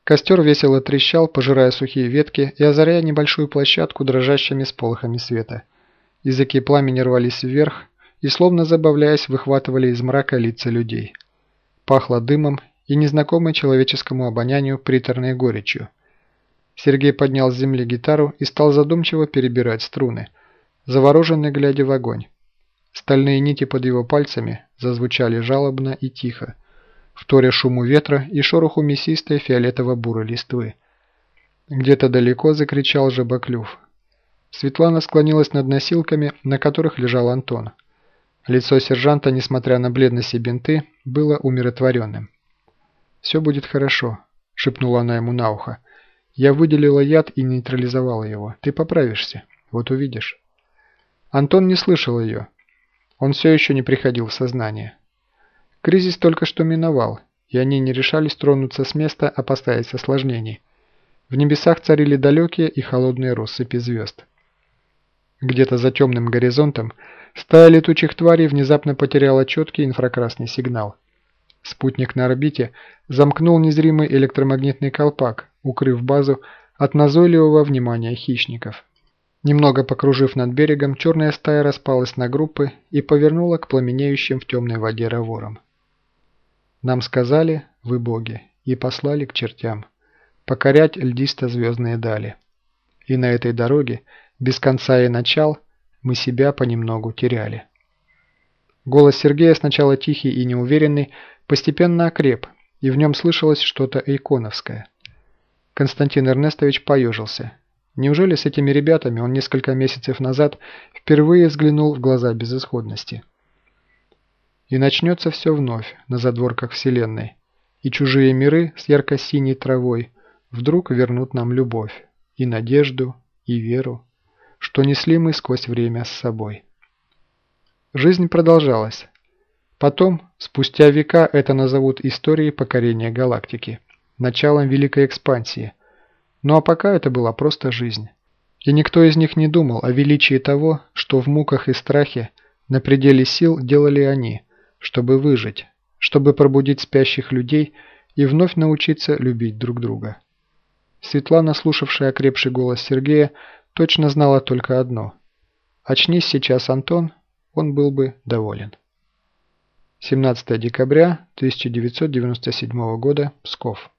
Костер весело трещал, пожирая сухие ветки и озаряя небольшую площадку дрожащими сполохами света. Языки пламени рвались вверх и, словно забавляясь, выхватывали из мрака лица людей. Пахло дымом и незнакомой человеческому обонянию приторной горечью. Сергей поднял с земли гитару и стал задумчиво перебирать струны, завороженно глядя в огонь. Стальные нити под его пальцами зазвучали жалобно и тихо, вторя шуму ветра и шороху мясистой фиолетово-бурой листвы. Где-то далеко закричал жабоклюв. Светлана склонилась над носилками, на которых лежал Антон. Лицо сержанта, несмотря на бледность и бинты, было умиротворенным. «Все будет хорошо», – шепнула она ему на ухо. «Я выделила яд и нейтрализовала его. Ты поправишься. Вот увидишь». Антон не слышал ее. Он все еще не приходил в сознание. Кризис только что миновал, и они не решались тронуться с места, опасаясь осложнений. В небесах царили далекие и холодные россыпи звезд. Где-то за темным горизонтом стая летучих тварей внезапно потеряла четкий инфракрасный сигнал. Спутник на орбите замкнул незримый электромагнитный колпак, укрыв базу от назойливого внимания хищников. Немного покружив над берегом, черная стая распалась на группы и повернула к пламенеющим в темной воде раворам. «Нам сказали, вы боги, и послали к чертям, покорять льдисто-звездные дали. И на этой дороге, без конца и начал, мы себя понемногу теряли». Голос Сергея, сначала тихий и неуверенный, постепенно окреп, и в нем слышалось что-то иконовское. Константин Эрнестович поежился. Неужели с этими ребятами он несколько месяцев назад впервые взглянул в глаза безысходности? И начнется все вновь на задворках Вселенной, и чужие миры с ярко-синей травой вдруг вернут нам любовь, и надежду, и веру, что несли мы сквозь время с собой. Жизнь продолжалась. Потом, спустя века, это назовут историей покорения галактики, началом великой экспансии. Ну а пока это была просто жизнь. И никто из них не думал о величии того, что в муках и страхе на пределе сил делали они, чтобы выжить, чтобы пробудить спящих людей и вновь научиться любить друг друга. Светлана, слушавшая окрепший голос Сергея, точно знала только одно. Очнись сейчас Антон, он был бы доволен. 17 декабря 1997 года, Псков.